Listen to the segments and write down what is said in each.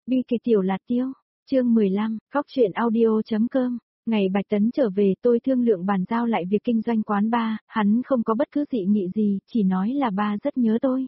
Bi kịch Tiểu Lạt Tiêu, chương 15, Góc truyện audio.com. Ngày Bạch Tấn trở về tôi thương lượng bàn giao lại việc kinh doanh quán bar, hắn không có bất cứ dị nghị gì, chỉ nói là ba rất nhớ tôi.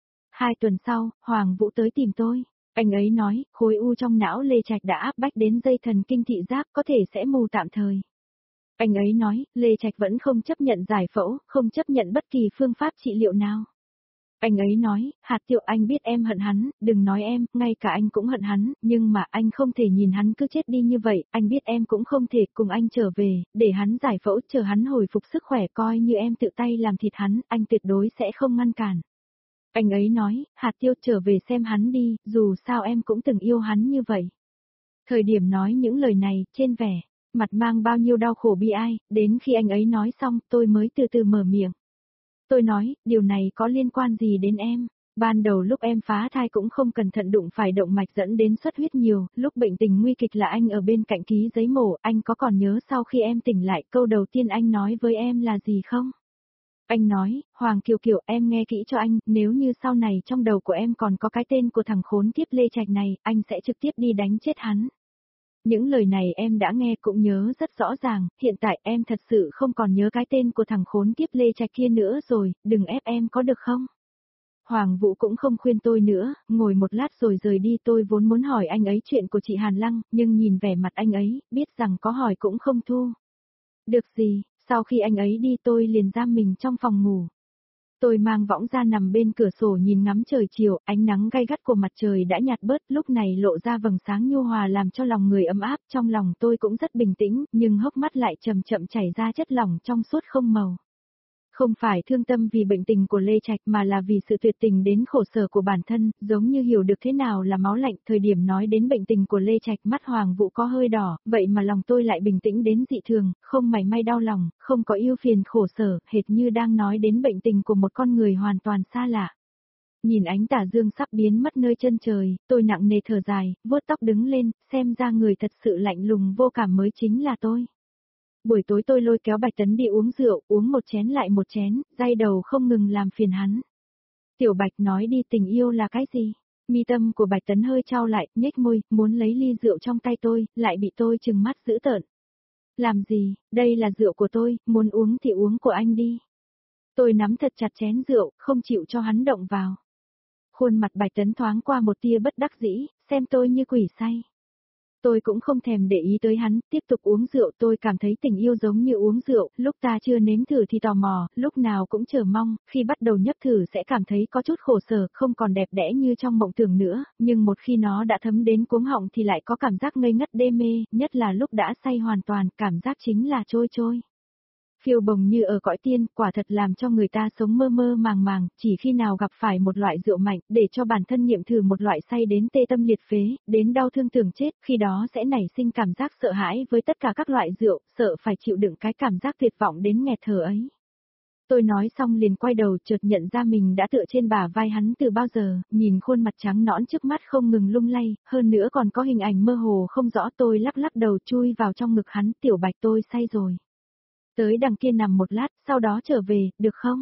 2 tuần sau, Hoàng Vũ tới tìm tôi. Anh ấy nói, khối u trong não Lê Trạch đã áp bách đến dây thần kinh thị giác, có thể sẽ mù tạm thời. Anh ấy nói, Lê Trạch vẫn không chấp nhận giải phẫu, không chấp nhận bất kỳ phương pháp trị liệu nào. Anh ấy nói, Hạt Tiệu, anh biết em hận hắn, đừng nói em, ngay cả anh cũng hận hắn, nhưng mà anh không thể nhìn hắn cứ chết đi như vậy, anh biết em cũng không thể cùng anh trở về, để hắn giải phẫu, chờ hắn hồi phục sức khỏe, coi như em tự tay làm thịt hắn, anh tuyệt đối sẽ không ngăn cản. Anh ấy nói, Hạt Tiêu, trở về xem hắn đi, dù sao em cũng từng yêu hắn như vậy. Thời điểm nói những lời này, trên vẻ mặt mang bao nhiêu đau khổ bi ai, đến khi anh ấy nói xong, tôi mới từ từ mở miệng. Tôi nói, điều này có liên quan gì đến em? Ban đầu lúc em phá thai cũng không cẩn thận đụng phải động mạch dẫn đến xuất huyết nhiều, lúc bệnh tình nguy kịch là anh ở bên cạnh ký giấy mổ, anh có còn nhớ sau khi em tỉnh lại câu đầu tiên anh nói với em là gì không? Anh nói, Hoàng Kiều Kiều, em nghe kỹ cho anh, nếu như sau này trong đầu của em còn có cái tên của thằng khốn kiếp Lê Trạch này, anh sẽ trực tiếp đi đánh chết hắn. Những lời này em đã nghe cũng nhớ rất rõ ràng, hiện tại em thật sự không còn nhớ cái tên của thằng khốn kiếp Lê Trạch kia nữa rồi, đừng ép em có được không? Hoàng Vũ cũng không khuyên tôi nữa, ngồi một lát rồi rời đi. Tôi vốn muốn hỏi anh ấy chuyện của chị Hàn Lăng, nhưng nhìn vẻ mặt anh ấy, biết rằng có hỏi cũng không thu được gì, sau khi anh ấy đi tôi liền giam mình trong phòng ngủ. Tôi mang võng ra nằm bên cửa sổ nhìn ngắm trời chiều, ánh nắng gay gắt của mặt trời đã nhạt bớt, lúc này lộ ra vầng sáng nhu hòa làm cho lòng người ấm áp, trong lòng tôi cũng rất bình tĩnh, nhưng hốc mắt lại chậm chậm chảy ra chất lỏng trong suốt không màu. Không phải thương tâm vì bệnh tình của Lê Trạch mà là vì sự tuyệt tình đến khổ sở của bản thân, giống như hiểu được thế nào là máu lạnh. Thời điểm nói đến bệnh tình của Lê Trạch, mắt Hoàng Vũ có hơi đỏ, vậy mà lòng tôi lại bình tĩnh đến dị thường, không mảy may đau lòng, không có ưu phiền khổ sở, hệt như đang nói đến bệnh tình của một con người hoàn toàn xa lạ. Nhìn ánh tà dương sắp biến mất nơi chân trời, tôi nặng nề thở dài, vuốt tóc đứng lên, xem ra người thật sự lạnh lùng vô cảm mới chính là tôi. Buổi tối tôi lôi kéo Bạch Tấn đi uống rượu, uống một chén lại một chén, day đầu không ngừng làm phiền hắn. Tiểu Bạch nói đi, tình yêu là cái gì? Mi tâm của Bạch Tấn hơi chau lại, nhếch môi, muốn lấy ly rượu trong tay tôi, lại bị tôi trừng mắt dữ tợn. Làm gì, đây là rượu của tôi, muốn uống thì uống của anh đi. Tôi nắm thật chặt chén rượu, không chịu cho hắn động vào. Khuôn mặt Bạch Tấn thoáng qua một tia bất đắc dĩ, xem tôi như quỷ say. Tôi cũng không thèm để ý tới hắn, tiếp tục uống rượu. Tôi cảm thấy tình yêu giống như uống rượu, lúc ta chưa nếm thử thì tò mò, lúc nào cũng chờ mong, khi bắt đầu nhấp thử sẽ cảm thấy có chút khổ sở, không còn đẹp đẽ như trong mộng tưởng nữa, nhưng một khi nó đã thấm đến cuống họng thì lại có cảm giác ngây ngất đê mê, nhất là lúc đã say hoàn toàn, cảm giác chính là trôi trôi. Phiêu bồng như ở cõi tiên, quả thật làm cho người ta sống mơ mơ màng màng, chỉ khi nào gặp phải một loại rượu mạnh, để cho bản thân nghiệm thử một loại say đến tê tâm liệt phế, đến đau thương tưởng chết, khi đó sẽ nảy sinh cảm giác sợ hãi với tất cả các loại rượu, sợ phải chịu đựng cái cảm giác tuyệt vọng đến nghẹt thở ấy. Tôi nói xong liền quay đầu, chợt nhận ra mình đã tựa trên bả vai hắn từ bao giờ, nhìn khuôn mặt trắng nõn trước mắt không ngừng lung lay, hơn nữa còn có hình ảnh mơ hồ không rõ. Tôi lắc lắc đầu chui vào trong ngực hắn. Tiểu Bạch, tôi say rồi. Tới đằng kia nằm một lát, sau đó trở về, được không?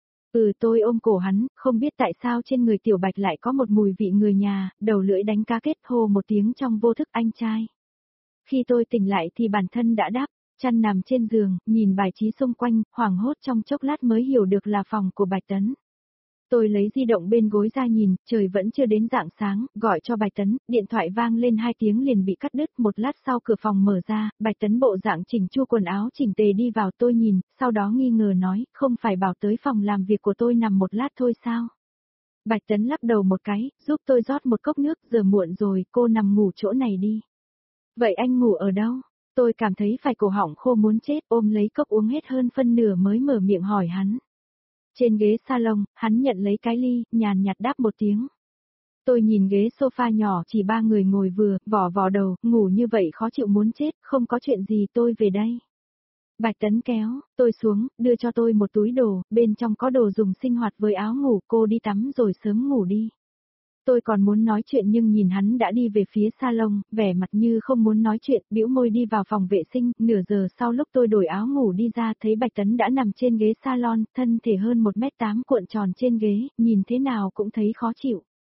Tôi ôm cổ hắn, không biết tại sao trên người Tiểu Bạch lại có một mùi vị người nhà, đầu lưỡi đánh cá kết, hô một tiếng trong vô thức, anh trai. Khi tôi tỉnh lại thì bản thân đã đáp, chăn nằm trên giường, nhìn bài trí xung quanh, hoảng hốt trong chốc lát mới hiểu được là phòng của Bạch Tấn. Tôi lấy di động bên gối ra nhìn, trời vẫn chưa đến rạng sáng, gọi cho Bạch Tấn, điện thoại vang lên 2 tiếng liền bị cắt đứt. Một lát sau cửa phòng mở ra, Bạch Tấn bộ dạng chỉnh chu quần áo chỉnh tề đi vào. Tôi nhìn, sau đó nghi ngờ nói, không phải bảo tới phòng làm việc của tôi nằm một lát thôi sao? Bạch Tấn lắc đầu một cái, giúp tôi rót một cốc nước, giờ muộn rồi, cô nằm ngủ chỗ này đi. Vậy anh ngủ ở đâu? Tôi cảm thấy phải cổ họng khô muốn chết, ôm lấy cốc uống hết hơn phân nửa mới mở miệng hỏi hắn. Trên ghế salon, hắn nhận lấy cái ly, nhàn nhạt đáp một tiếng. Tôi nhìn ghế sofa nhỏ chỉ 3 người ngồi vừa, vò vò đầu, ngủ như vậy khó chịu muốn chết, không có chuyện gì tôi về đây. Bạch Tấn kéo tôi xuống, đưa cho tôi một túi đồ, bên trong có đồ dùng sinh hoạt với áo ngủ, cô đi tắm rồi sớm ngủ đi. Tôi còn muốn nói chuyện nhưng nhìn hắn đã đi về phía salon, vẻ mặt như không muốn nói chuyện, bĩu môi đi vào phòng vệ sinh. Nửa giờ sau lúc tôi đổi áo ngủ đi ra thấy Bạch Tấn đã nằm trên ghế salon, thân thể hơn 1m8 cuộn tròn trên ghế, nhìn thế nào cũng thấy khó chịu.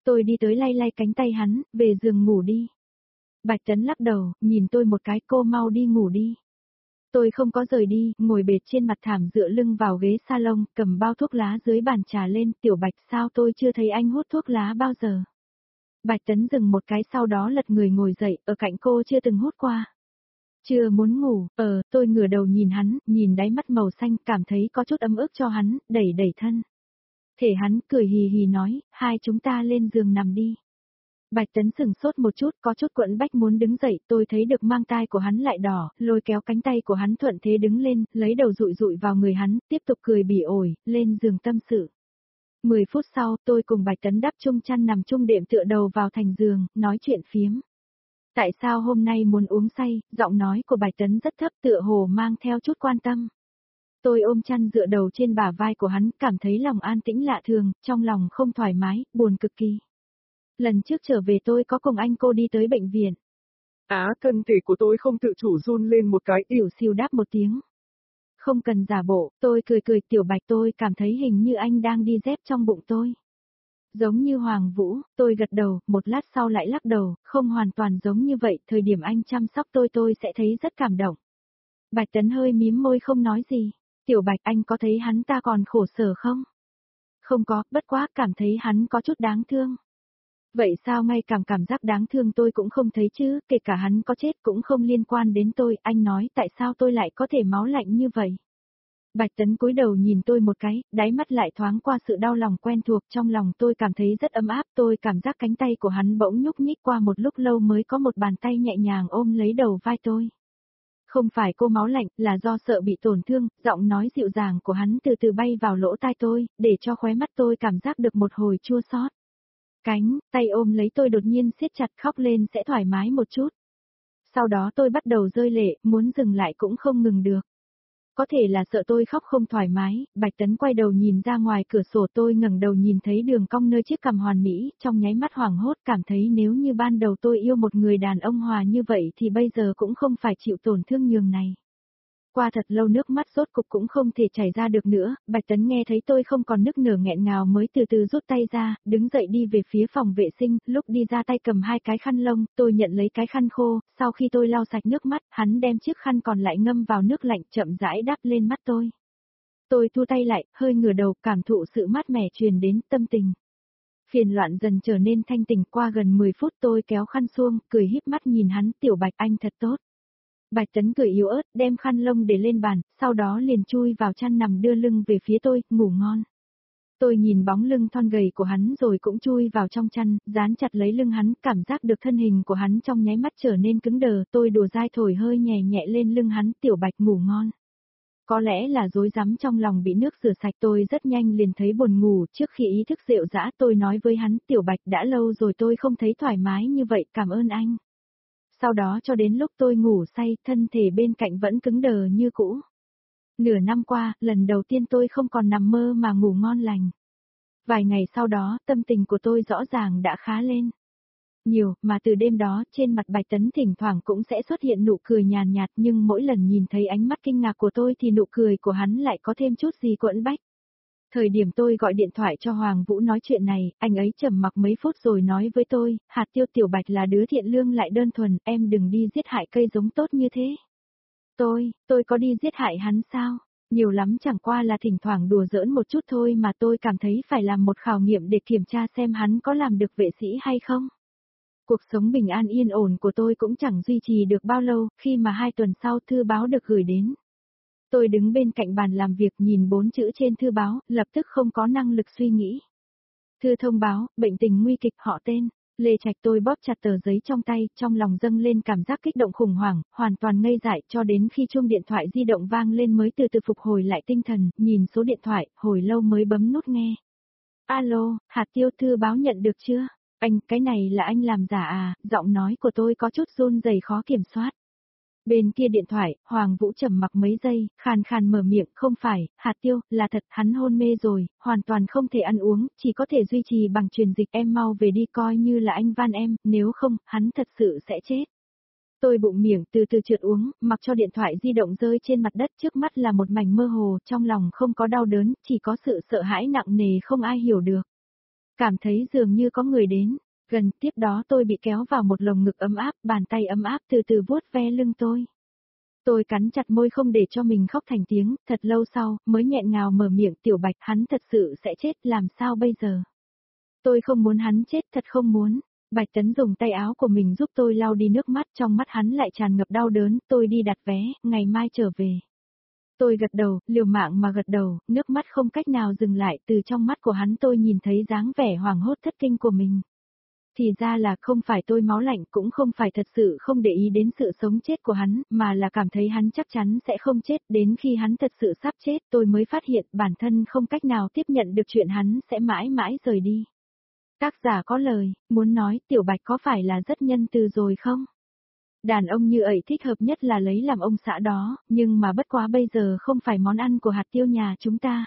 Tôi đi tới lay lay cánh tay hắn, về giường ngủ đi. Bạch Tấn lắc đầu, nhìn tôi một cái, cô mau đi ngủ đi. Tôi không có rời đi, ngồi bệt trên mặt thảm dựa lưng vào ghế salon, cầm bao thuốc lá dưới bàn trà lên, Tiểu Bạch sao tôi chưa thấy anh hút thuốc lá bao giờ. Bạch Tấn dừng một cái sau đó lật người ngồi dậy, ở cạnh cô chưa từng hút qua. Chưa muốn ngủ, tôi ngửa đầu nhìn hắn, nhìn đáy mắt màu xanh, cảm thấy có chút ấm ức cho hắn, đẩy đẩy thân. Thể hắn cười hì hì nói, hai chúng ta lên giường nằm đi. Bạch Tấn sừng sốt một chút, có chút quẫn bách muốn đứng dậy, tôi thấy được mang tai của hắn lại đỏ, lôi kéo cánh tay của hắn thuận thế đứng lên, lấy đầu dụi dụi vào người hắn, tiếp tục cười bỉ ổi, lên giường tâm sự. 10 phút sau, tôi cùng Bạch Tấn đắp chung chăn nằm chung đệm tựa đầu vào thành giường, nói chuyện phiếm. Tại sao hôm nay muốn uống say, giọng nói của Bạch Tấn rất thấp tựa hồ mang theo chút quan tâm. Tôi ôm chăn dựa đầu trên bả vai của hắn, cảm thấy lòng an tĩnh lạ thường, trong lòng không thoải mái, buồn cực kỳ. Lần trước trở về tôi có cùng anh cô đi tới bệnh viện. Thân thể của tôi không tự chủ run lên một cái. Tiểu Siêu đáp một tiếng. Không cần giả bộ, tôi cười cười. Tiểu Bạch, tôi cảm thấy hình như anh đang đi dép trong bụng tôi. Giống như Hoàng Vũ, tôi gật đầu, một lát sau lại lắc đầu, không hoàn toàn giống như vậy, thời điểm anh chăm sóc tôi sẽ thấy rất cảm động. Bạch Tấn hơi mím môi không nói gì. Tiểu Bạch, anh có thấy hắn ta còn khổ sở không? Không có, bất quá cảm thấy hắn có chút đáng thương. Vậy sao ngay cảm giác đáng thương tôi cũng không thấy chứ, kể cả hắn có chết cũng không liên quan đến tôi, anh nói tại sao tôi lại có thể máu lạnh như vậy. Bạch Tấn cúi đầu nhìn tôi một cái, đáy mắt lại thoáng qua sự đau lòng quen thuộc, trong lòng tôi cảm thấy rất ấm áp, tôi cảm giác cánh tay của hắn bỗng nhúc nhích qua một lúc lâu mới có một bàn tay nhẹ nhàng ôm lấy đầu vai tôi. Không phải cô máu lạnh, là do sợ bị tổn thương, giọng nói dịu dàng của hắn từ từ bay vào lỗ tai tôi, để cho khóe mắt tôi cảm giác được một hồi chua xót. Tay ôm lấy tôi đột nhiên siết chặt, khóc lên sẽ thoải mái một chút. Sau đó tôi bắt đầu rơi lệ, muốn dừng lại cũng không ngừng được. Có thể là sợ tôi khóc không thoải mái, Bạch Tấn quay đầu nhìn ra ngoài cửa sổ, tôi ngẩng đầu nhìn thấy đường cong nơi chiếc cằm hoàn mỹ, trong nháy mắt hoảng hốt cảm thấy nếu như ban đầu tôi yêu một người đàn ông hòa như vậy thì bây giờ cũng không phải chịu tổn thương nhường này. Qua thật lâu nước mắt rốt cục cũng không thể chảy ra được nữa, Bạch Tấn nghe thấy tôi không còn nức nở nghẹn ngào mới từ từ rút tay ra, đứng dậy đi về phía phòng vệ sinh, lúc đi ra tay cầm hai cái khăn lông, tôi nhận lấy cái khăn khô, sau khi tôi lau sạch nước mắt, hắn đem chiếc khăn còn lại ngâm vào nước lạnh chậm rãi đắp lên mắt tôi. Tôi thu tay lại, hơi ngửa đầu, cảm thụ sự mát mẻ truyền đến tâm tình. Phiền loạn dần trở nên thanh tỉnh, qua gần 10 phút tôi kéo khăn xuông, cười híp mắt nhìn hắn, Tiểu Bạch anh thật tốt. Bạch Tấn cười yếu ớt, đem khăn lông để lên bàn, sau đó liền chui vào chăn nằm đưa lưng về phía tôi, ngủ ngon. Tôi nhìn bóng lưng thon gầy của hắn rồi cũng chui vào trong chăn, dán chặt lấy lưng hắn, cảm giác được thân hình của hắn trong nháy mắt trở nên cứng đờ, tôi đùa dai thổi hơi nhẹ nhẹ lên lưng hắn, Tiểu Bạch ngủ ngon. Có lẽ là rối rắm trong lòng bị nước rửa sạch, tôi rất nhanh liền thấy buồn ngủ, trước khi ý thức rệu rã tôi nói với hắn, Tiểu Bạch đã lâu rồi tôi không thấy thoải mái như vậy, cảm ơn anh. Sau đó cho đến lúc tôi ngủ say, thân thể bên cạnh vẫn cứng đờ như cũ. Nửa năm qua, lần đầu tiên tôi không còn nằm mơ mà ngủ ngon lành. Vài ngày sau đó, tâm tình của tôi rõ ràng đã khá lên. Nhiều, mà từ đêm đó, trên mặt Bạch Tấn thỉnh thoảng cũng sẽ xuất hiện nụ cười nhàn nhạt, nhưng mỗi lần nhìn thấy ánh mắt kinh ngạc của tôi thì nụ cười của hắn lại có thêm chút gì quẫn bách. Thời điểm tôi gọi điện thoại cho Hoàng Vũ nói chuyện này, anh ấy trầm mặc mấy phút rồi nói với tôi, Hạt Tiêu, Tiểu Bạch là đứa thiện lương lại đơn thuần, em đừng đi giết hại cây giống tốt như thế. Tôi có đi giết hại hắn sao? Nhiều lắm chẳng qua là thỉnh thoảng đùa giỡn một chút thôi mà tôi cảm thấy phải làm một khảo nghiệm để kiểm tra xem hắn có làm được vệ sĩ hay không. Cuộc sống bình an yên ổn của tôi cũng chẳng duy trì được bao lâu, khi mà 2 tuần sau thư báo được gửi đến. Tôi đứng bên cạnh bàn làm việc nhìn 4 chữ trên thư báo, lập tức không có năng lực suy nghĩ. Thư thông báo, bệnh tình nguy kịch, họ tên, Lê Trạch. Tôi bóp chặt tờ giấy trong tay, trong lòng dâng lên cảm giác kích động khủng hoảng, hoàn toàn ngây dại cho đến khi chuông điện thoại di động vang lên mới từ từ phục hồi lại tinh thần, nhìn số điện thoại, hồi lâu mới bấm nút nghe. Alo, Hạt Tiêu, thư báo nhận được chưa? Anh, cái này là anh làm giả à? Giọng nói của tôi có chút run rẩy khó kiểm soát. Bên kia điện thoại, Hoàng Vũ trầm mặc mấy giây, khàn khàn mở miệng, không phải, Hạt Tiêu, là thật, hắn hôn mê rồi, hoàn toàn không thể ăn uống, chỉ có thể duy trì bằng truyền dịch, em mau về đi coi như là anh van em, nếu không, hắn thật sự sẽ chết. Tôi bụng miệng từ từ trượt uống, mặc cho điện thoại di động rơi trên mặt đất, trước mắt là một mảnh mơ hồ, trong lòng không có đau đớn, chỉ có sự sợ hãi nặng nề không ai hiểu được. cảm thấy dường như có người đến. Gần tiếp đó tôi bị kéo vào một lồng ngực ấm áp, bàn tay ấm áp từ từ vuốt ve lưng tôi. Tôi cắn chặt môi không để cho mình khóc thành tiếng, thật lâu sau, mới nghẹn ngào mở miệng Tiểu Bạch, hắn thật sự sẽ chết, làm sao bây giờ? Tôi không muốn hắn chết, thật không muốn. Bạch Tấn dùng tay áo của mình giúp tôi lau đi nước mắt, trong mắt hắn lại tràn ngập đau đớn, tôi đi đặt vé, ngày mai trở về. Tôi gật đầu, liều mạng mà gật đầu, nước mắt không cách nào dừng lại, từ trong mắt của hắn tôi nhìn thấy dáng vẻ hoảng hốt thất kinh của mình. Thì ra là không phải tôi máu lạnh, cũng không phải thật sự không để ý đến sự sống chết của hắn, mà là cảm thấy hắn chắc chắn sẽ không chết, đến khi hắn thật sự sắp chết tôi mới phát hiện bản thân không cách nào tiếp nhận được chuyện hắn sẽ mãi mãi rời đi. Tác giả có lời, muốn nói Tiểu Bạch có phải là rất nhân từ rồi không? Đàn ông như ấy thích hợp nhất là lấy làm ông xã đó, nhưng mà bất quá bây giờ không phải món ăn của hạt tiêu nhà chúng ta.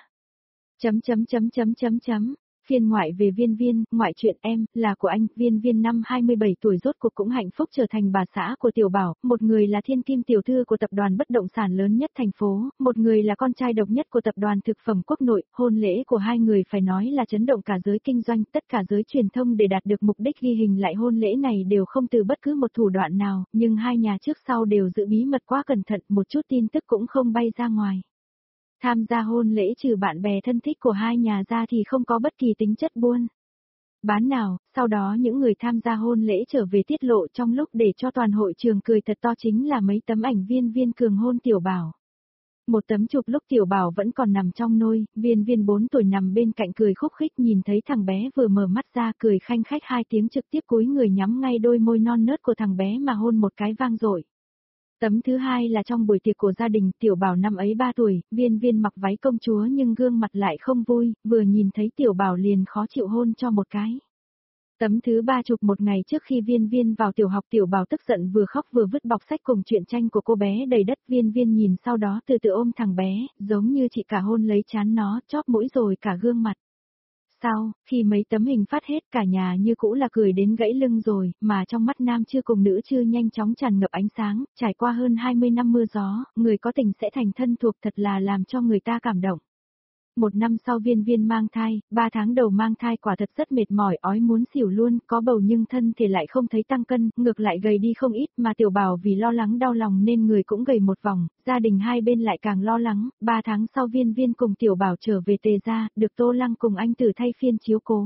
Phiên ngoại về Viên Viên, ngoại truyện em, là của anh, Viên Viên năm 27 tuổi rốt cuộc cũng hạnh phúc trở thành bà xã của Tiểu Bảo, một người là thiên kim tiểu thư của tập đoàn bất động sản lớn nhất thành phố, một người là con trai độc nhất của tập đoàn thực phẩm quốc nội, hôn lễ của hai người phải nói là chấn động cả giới kinh doanh, tất cả giới truyền thông để đạt được mục đích ghi hình lại hôn lễ này đều không từ bất cứ một thủ đoạn nào, nhưng hai nhà trước sau đều giữ bí mật quá cẩn thận, một chút tin tức cũng không bay ra ngoài. Tham gia hôn lễ trừ bạn bè thân thích của hai nhà ra thì không có bất kỳ tính chất buôn bán nào, sau đó những người tham gia hôn lễ trở về tiết lộ trong lúc để cho toàn hội trường cười thật to chính là mấy tấm ảnh Viên Viên cường hôn Tiểu Bảo. Một tấm chụp lúc Tiểu Bảo vẫn còn nằm trong nôi, Viên Viên 4 tuổi nằm bên cạnh cười khúc khích nhìn thấy thằng bé vừa mở mắt ra cười khanh khách 2 tiếng trực tiếp cúi người nhắm ngay đôi môi non nớt của thằng bé mà hôn một cái vang dội. Tấm thứ hai là trong buổi tiệc của gia đình, Tiểu Bảo năm ấy 3 tuổi, Viên Viên mặc váy công chúa nhưng gương mặt lại không vui, vừa nhìn thấy Tiểu Bảo liền khó chịu hôn cho một cái. Tấm thứ ba chụp một ngày trước khi Viên Viên vào tiểu học, Tiểu Bảo tức giận vừa khóc vừa vứt bọc sách cùng truyện tranh của cô bé đầy đất. Viên Viên nhìn sau đó từ từ ôm thằng bé, giống như chị cả hôn lấy trán nó, chóp mũi rồi cả gương mặt. Sau, khi mấy tấm hình phát hết cả nhà như cũ là cười đến gãy lưng rồi, mà trong mắt nam chưa cùng nữ chưa nhanh chóng tràn ngập ánh sáng, trải qua hơn 20 năm mưa gió, người có tình sẽ thành thân thuộc thật là làm cho người ta cảm động. Một năm sau Viên Viên mang thai, 3 tháng đầu mang thai quả thật rất mệt mỏi, ói muốn xỉu luôn, có bầu nhưng thân thì lại không thấy tăng cân, ngược lại gầy đi không ít, mà Tiểu Bảo vì lo lắng đau lòng nên người cũng gầy một vòng, gia đình hai bên lại càng lo lắng. 3 tháng sau Viên Viên cùng Tiểu Bảo trở về Tề gia, được Tô Lăng cùng anh Tử thay phiên chiếu cố.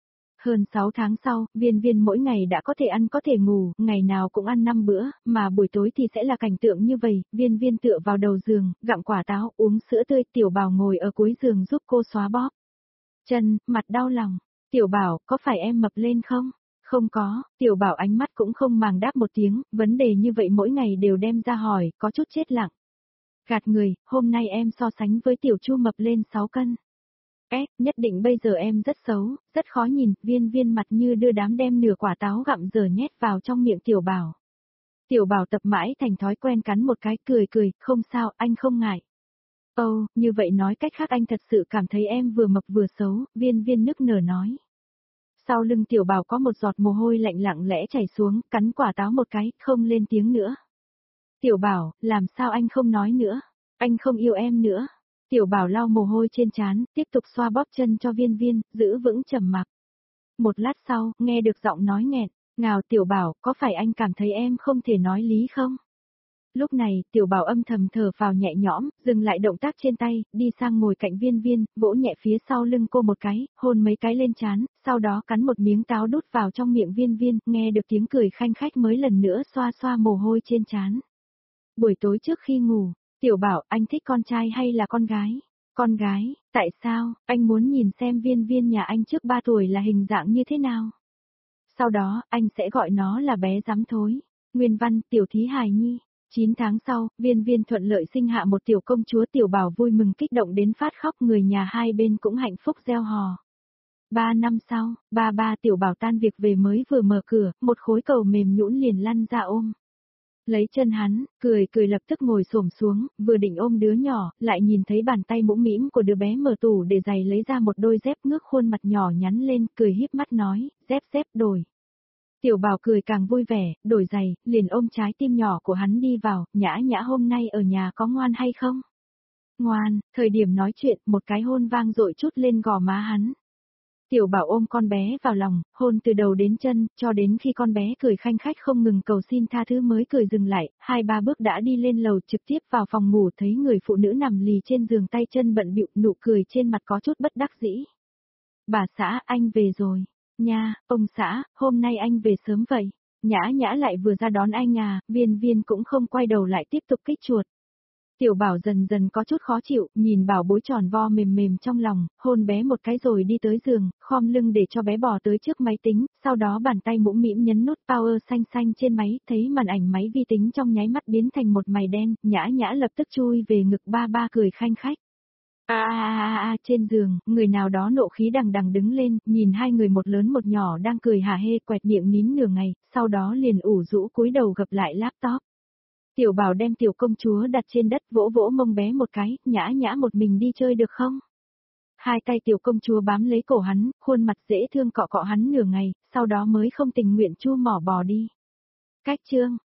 Hơn 6 tháng sau, Viên Viên mỗi ngày đã có thể ăn có thể ngủ, ngày nào cũng ăn 5 bữa, mà buổi tối thì sẽ là cảnh tượng như vậy, Viên Viên tựa vào đầu giường, gặm quả táo, uống sữa tươi, Tiểu Bảo ngồi ở cuối giường giúp cô xóa bóp chân, mặt đau lòng. Tiểu Bảo, có phải em mập lên không? Không có, Tiểu Bảo ánh mắt cũng không màng đáp một tiếng, vấn đề như vậy mỗi ngày đều đem ra hỏi, có chút chết lặng. Gạt người, hôm nay em so sánh với Tiểu Chu mập lên 6 cân. Nhất định bây giờ em rất xấu, rất khó nhìn, Viên Viên mặt như đưa đám đem nửa quả táo gặm dở nhét vào trong miệng Tiểu Bảo. Tiểu Bảo tập mãi thành thói quen cắn một cái cười cười, không sao, anh không ngại. Như vậy nói cách khác anh thật sự cảm thấy em vừa mập vừa xấu, Viên Viên nức nở nói. Sau lưng Tiểu Bảo có một giọt mồ hôi lạnh lặng lẽ chảy xuống, cắn quả táo một cái, không lên tiếng nữa. Tiểu Bảo, làm sao anh không nói nữa? Anh không yêu em nữa. Tiểu Bảo lau mồ hôi trên trán, tiếp tục xoa bóp chân cho Viên Viên, giữ vững trầm mặc. Một lát sau, nghe được giọng nói nghẹn, ngào Tiểu Bảo, có phải anh cảm thấy em không thể nói lý không? Lúc này, Tiểu Bảo âm thầm thở vào nhẹ nhõm, dừng lại động tác trên tay, đi sang ngồi cạnh Viên Viên, vỗ nhẹ phía sau lưng cô một cái, hôn mấy cái lên trán, sau đó cắn một miếng táo đút vào trong miệng Viên Viên, nghe được tiếng cười khanh khách mới lần nữa xoa xoa mồ hôi trên trán. Buổi tối trước khi ngủ, Tiểu Bảo, anh thích con trai hay là con gái? Con gái, tại sao, anh muốn nhìn xem Viên Viên nhà anh trước 3 tuổi là hình dạng như thế nào? Sau đó, anh sẽ gọi nó là bé dám thối. Nguyên văn, Tiểu Thí Hài Nhi. 9 tháng sau, Viên Viên thuận lợi sinh hạ một tiểu công chúa. Tiểu Bảo vui mừng kích động đến phát khóc, người nhà hai bên cũng hạnh phúc reo hò. 3 năm sau, ba Tiểu Bảo tan việc về mới vừa mở cửa, một khối cầu mềm nhũn liền lăn ra ôm. Lấy chân hắn, cười lập tức ngồi xổm xuống, vừa định ôm đứa nhỏ, lại nhìn thấy bàn tay mũm mĩm của đứa bé mở tủ để giày lấy ra một đôi dép, ngước khuôn mặt nhỏ nhắn lên, cười híp mắt nói, dép đổi. Tiểu Bảo cười càng vui vẻ, đổi giày, liền ôm trái tim nhỏ của hắn đi vào, Nhã Nhã hôm nay ở nhà có ngoan hay không? Ngoan, thời điểm nói chuyện, một cái hôn vang dội chút lên gò má hắn. Tiểu Bảo ôm con bé vào lòng, hôn từ đầu đến chân, cho đến khi con bé cười khanh khách không ngừng cầu xin tha thứ mới cười dừng lại, 2-3 bước đã đi lên lầu trực tiếp vào phòng ngủ, thấy người phụ nữ nằm lì trên giường tay chân bận bịu, nụ cười trên mặt có chút bất đắc dĩ. Bà xã, anh về rồi. Nha, ông xã, hôm nay anh về sớm vậy. Nhã Nhã lại vừa ra đón anh à, Viên Viên cũng không quay đầu lại tiếp tục kích chuột. Tiểu Bảo dần dần có chút khó chịu, nhìn Bảo bối tròn vo mềm mềm trong lòng, hôn bé một cái rồi đi tới giường, khom lưng để cho bé bò tới trước máy tính, sau đó bàn tay mũm mĩm nhấn nút power xanh xanh trên máy, thấy màn ảnh máy vi tính trong nháy mắt biến thành một mày đen, Nhã Nhã lập tức chui về ngực ba ba cười khanh khách. Trên giường, người nào đó nộ khí đằng đằng đứng lên, nhìn hai người một lớn một nhỏ đang cười hả hê quẹt miệng nín nửa ngày, sau đó liền ủ rũ cúi đầu gập lại laptop. Tiểu Bảo đem tiểu công chúa đặt trên đất vỗ vỗ mông bé một cái, Nhã Nhã một mình đi chơi được không? Hai tay tiểu công chúa bám lấy cổ hắn, khuôn mặt dễ thương cọ cọ hắn nửa ngày, sau đó mới không tình nguyện chu mỏ bò đi. Cách chương